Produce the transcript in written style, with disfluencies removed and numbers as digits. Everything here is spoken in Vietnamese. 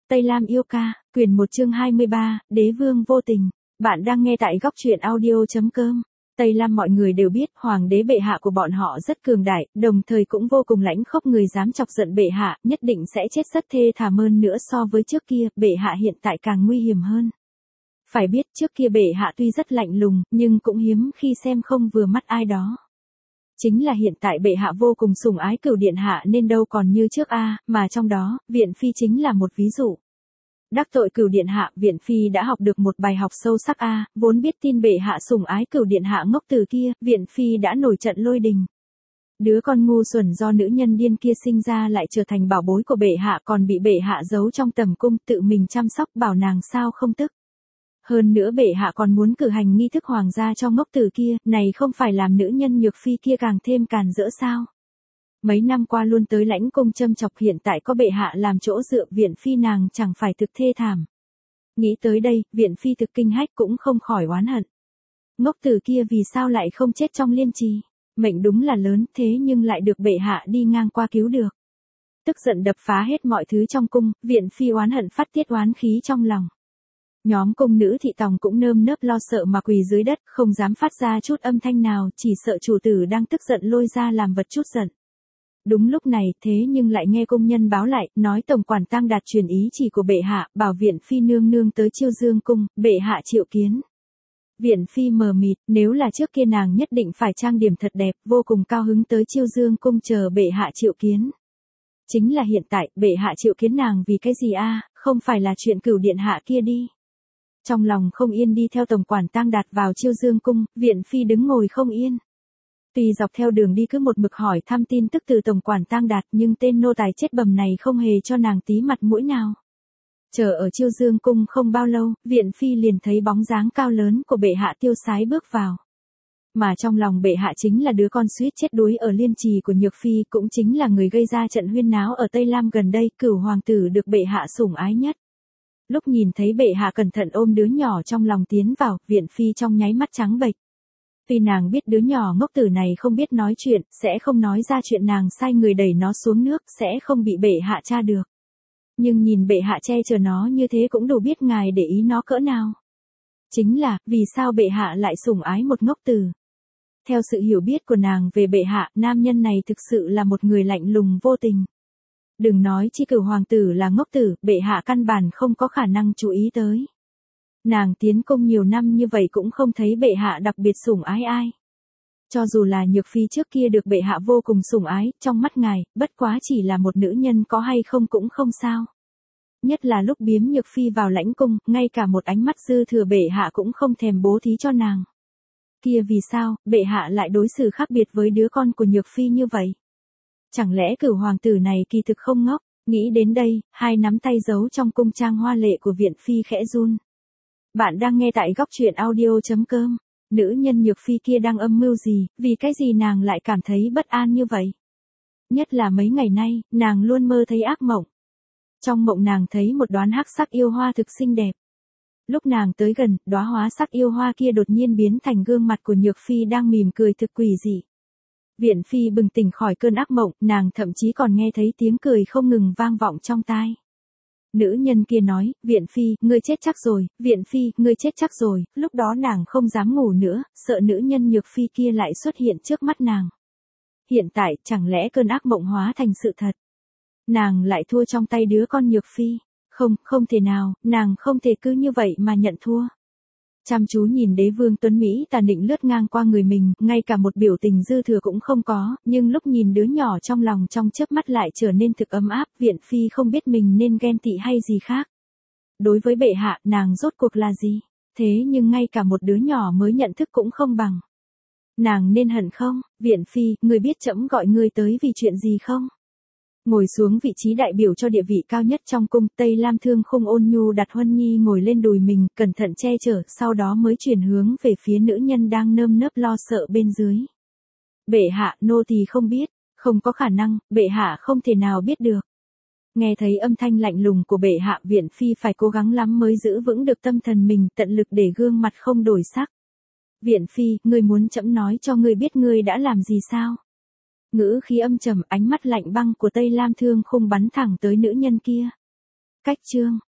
Tây Lam yêu ca, quyển 1 chương 23, Đế vương vô tình. Bạn đang nghe tại góc truyện audio.com. Tây Lam mọi người đều biết hoàng đế bệ hạ của bọn họ rất cường đại, đồng thời cũng vô cùng lãnh khốc, người dám chọc giận bệ hạ, nhất định sẽ chết rất thê thảm hơn nữa so với trước kia, bệ hạ hiện tại càng nguy hiểm hơn. Phải biết trước kia bệ hạ tuy rất lạnh lùng, nhưng cũng hiếm khi xem không vừa mắt ai đó. Chính là hiện tại bệ hạ vô cùng sủng ái Cửu điện hạ nên đâu còn như trước mà trong đó, Viện Phi chính là một ví dụ. Đắc tội Cửu điện hạ, Viện Phi đã học được một bài học sâu sắc vốn biết tin bệ hạ sủng ái Cửu điện hạ ngốc từ kia, Viện Phi đã nổi trận lôi đình. Đứa con ngu xuẩn do nữ nhân điên kia sinh ra lại trở thành bảo bối của bệ hạ, còn bị bệ hạ giấu trong tầm cung, tự mình chăm sóc, bảo nàng sao không tức. Hơn nữa bệ hạ còn muốn cử hành nghi thức hoàng gia cho ngốc tử kia, này không phải làm nữ nhân Nhược Phi kia càng thêm càn rỡ sao? Mấy năm qua luôn tới lãnh cung châm chọc, hiện tại có bệ hạ làm chỗ dựa, Viện Phi nàng chẳng phải thực thê thảm. Nghĩ tới đây, Viện Phi thực kinh hách cũng không khỏi oán hận. Ngốc tử kia vì sao lại không chết trong liên trì? Mệnh đúng là lớn, thế nhưng lại được bệ hạ đi ngang qua cứu được. Tức giận đập phá hết mọi thứ trong cung, Viện Phi oán hận phát tiết oán khí trong lòng. Nhóm cung nữ thị tòng cũng nơm nớp lo sợ mà quỳ dưới đất, không dám phát ra chút âm thanh nào, chỉ sợ chủ tử đang tức giận lôi ra làm vật chút giận. Đúng lúc này, thế nhưng lại nghe công nhân báo lại, nói tổng quản Tang Đạt truyền ý chỉ của bệ hạ, bảo Viện Phi nương nương tới Chiêu Dương cung, bệ hạ triệu kiến. Viện Phi mờ mịt, nếu là trước kia nàng nhất định phải trang điểm thật đẹp, vô cùng cao hứng tới Chiêu Dương cung chờ bệ hạ triệu kiến. Chính là hiện tại, bệ hạ triệu kiến nàng vì cái gì không phải là chuyện Cửu điện hạ kia đi. Trong lòng không yên đi theo tổng quản Tang Đạt vào Chiêu Dương cung, Viện Phi đứng ngồi không yên. Tuy dọc theo đường đi cứ một mực hỏi thăm tin tức từ tổng quản Tang Đạt, nhưng tên nô tài chết bầm này không hề cho nàng tí mặt mũi nào. Chờ ở Chiêu Dương cung không bao lâu, Viện Phi liền thấy bóng dáng cao lớn của bệ hạ tiêu sái bước vào. Mà trong lòng bệ hạ chính là đứa con suýt chết đuối ở liên trì của Nhược Phi, cũng chính là người gây ra trận huyên náo ở Tây Lam gần đây, Cửu hoàng tử được bệ hạ sủng ái nhất. Lúc nhìn thấy bệ hạ cẩn thận ôm đứa nhỏ trong lòng tiến vào, Viện Phi trong nháy mắt trắng bệch. Tuy nàng biết đứa nhỏ ngốc tử này không biết nói chuyện, sẽ không nói ra chuyện nàng sai người đẩy nó xuống nước, sẽ không bị bệ hạ tra được. Nhưng nhìn bệ hạ che chở nó như thế cũng đủ biết ngài để ý nó cỡ nào. Chính là, vì sao bệ hạ lại sủng ái một ngốc tử? Theo sự hiểu biết của nàng về bệ hạ, nam nhân này thực sự là một người lạnh lùng vô tình. Đừng nói chi Cửu hoàng tử là ngốc tử, bệ hạ căn bản không có khả năng chú ý tới. Nàng tiến cung nhiều năm như vậy cũng không thấy bệ hạ đặc biệt sủng ái ai. Cho dù là Nhược Phi trước kia được bệ hạ vô cùng sủng ái, trong mắt ngài, bất quá chỉ là một nữ nhân có hay không cũng không sao. Nhất là lúc biếm Nhược Phi vào lãnh cung, ngay cả một ánh mắt dư thừa bệ hạ cũng không thèm bố thí cho nàng. Kia vì sao, bệ hạ lại đối xử khác biệt với đứa con của Nhược Phi như vậy? Chẳng lẽ Cửu hoàng tử này kỳ thực không ngốc? Nghĩ đến đây, hai nắm tay giấu trong cung trang hoa lệ của Viện Phi khẽ run. Bạn đang nghe tại góc truyện audio.com. Nữ nhân Nhược Phi kia đang âm mưu gì, vì cái gì nàng lại cảm thấy bất an như vậy? Nhất là mấy ngày nay, nàng luôn mơ thấy ác mộng. Trong mộng nàng thấy một đóa hắc sắc yêu hoa thực xinh đẹp. Lúc nàng tới gần, đóa hóa sắc yêu hoa kia đột nhiên biến thành gương mặt của Nhược Phi đang mỉm cười thực quỷ dị. Viện Phi bừng tỉnh khỏi cơn ác mộng, nàng thậm chí còn nghe thấy tiếng cười không ngừng vang vọng trong tai. Nữ nhân kia nói, Viện Phi, ngươi chết chắc rồi, Viện Phi, ngươi chết chắc rồi, lúc đó nàng không dám ngủ nữa, sợ nữ nhân Nhược Phi kia lại xuất hiện trước mắt nàng. Hiện tại, chẳng lẽ cơn ác mộng hóa thành sự thật? Nàng lại thua trong tay đứa con Nhược Phi. Không thể nào, nàng không thể cứ như vậy mà nhận thua. Chăm chú nhìn đế vương tuấn Mỹ tà nịnh lướt ngang qua người mình, ngay cả một biểu tình dư thừa cũng không có, nhưng lúc nhìn đứa nhỏ trong lòng trong chớp mắt lại trở nên thực ấm áp, Viện Phi không biết mình nên ghen tị hay gì khác. Đối với bệ hạ, nàng rốt cuộc là gì? Thế nhưng ngay cả một đứa nhỏ mới nhận thức cũng không bằng. Nàng nên hận không? Viện Phi, người biết trẫm gọi ngươi tới vì chuyện gì không? Ngồi xuống vị trí đại biểu cho địa vị cao nhất trong cung, Tây Lam Thương Khung ôn nhu đặt Huân Nhi ngồi lên đùi mình, cẩn thận che chở, sau đó mới chuyển hướng về phía nữ nhân đang nơm nớp lo sợ bên dưới. Bệ hạ, nô tỳ không biết, không có khả năng, bệ hạ không thể nào biết được. Nghe thấy âm thanh lạnh lùng của bệ hạ, Viện Phi phải cố gắng lắm mới giữ vững được tâm thần mình, tận lực để gương mặt không đổi sắc. Viện Phi, ngươi muốn trẫm nói cho ngươi biết ngươi đã làm gì sao? Ngữ khí âm trầm, ánh mắt lạnh băng của Tây Lam Thương Khung bắn thẳng tới nữ nhân kia. Cách chương